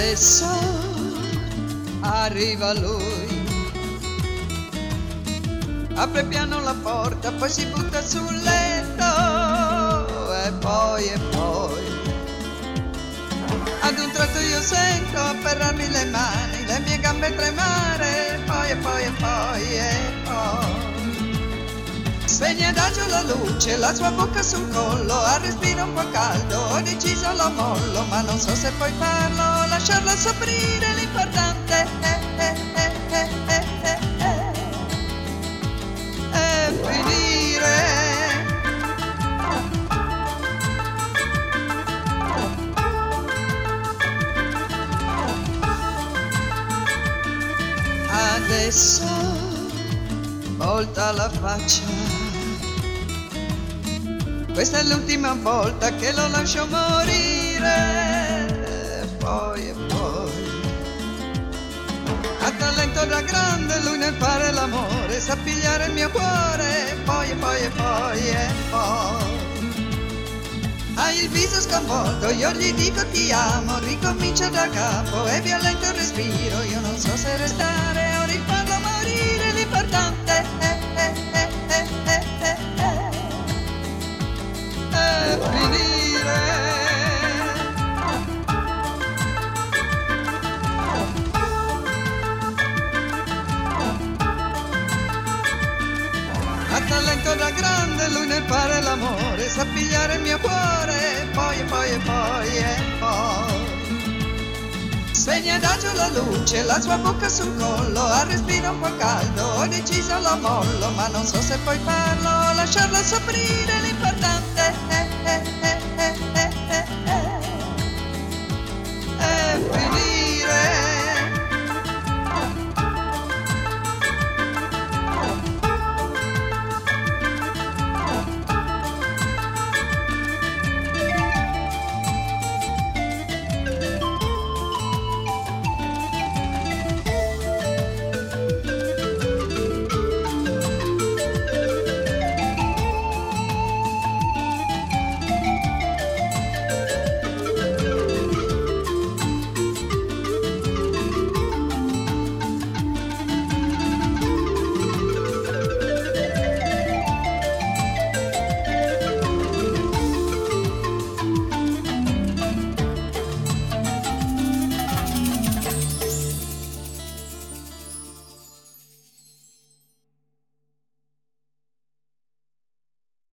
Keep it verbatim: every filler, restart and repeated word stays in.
Adesso arriva lui, apre piano la porta, poi si butta sul letto e poi e poi ad un tratto io sento afferrarmi le mani, le mie gambe tremare, e poi e poi e poi e poi spegne adagio la luce, la sua bocca sul collo, al respiro un po' caldo, ho deciso lo mollo, ma non so se poi farlo, lasciarla soffrire, l'importante è, è, è, è, è, è, è, è finire. Adesso volta la faccia, questa è l'ultima volta che lo lascio morire, poi e poi ha talento da grande lui nel fare l'amore, sa pigliare il mio cuore, poi e poi e poi e poi hai il viso sconvolto, io gli dico ti amo, ricomincia da capo, è violento il respiro, io non so se restare o rifarlo morire, l'importante è, è, è, è, è, è, è, è finire. Ha talento da grande lui nel fare l'amore, sa pigliare il mio cuore, poi e poi e poi e poi spegne adagio la luce, la sua bocca sul collo, al respiro un po' caldo, ho deciso lo mollo, ma non so se poi farlo, lasciarla soffrire, l'importante è, è, è, è, è, è, è, è finire.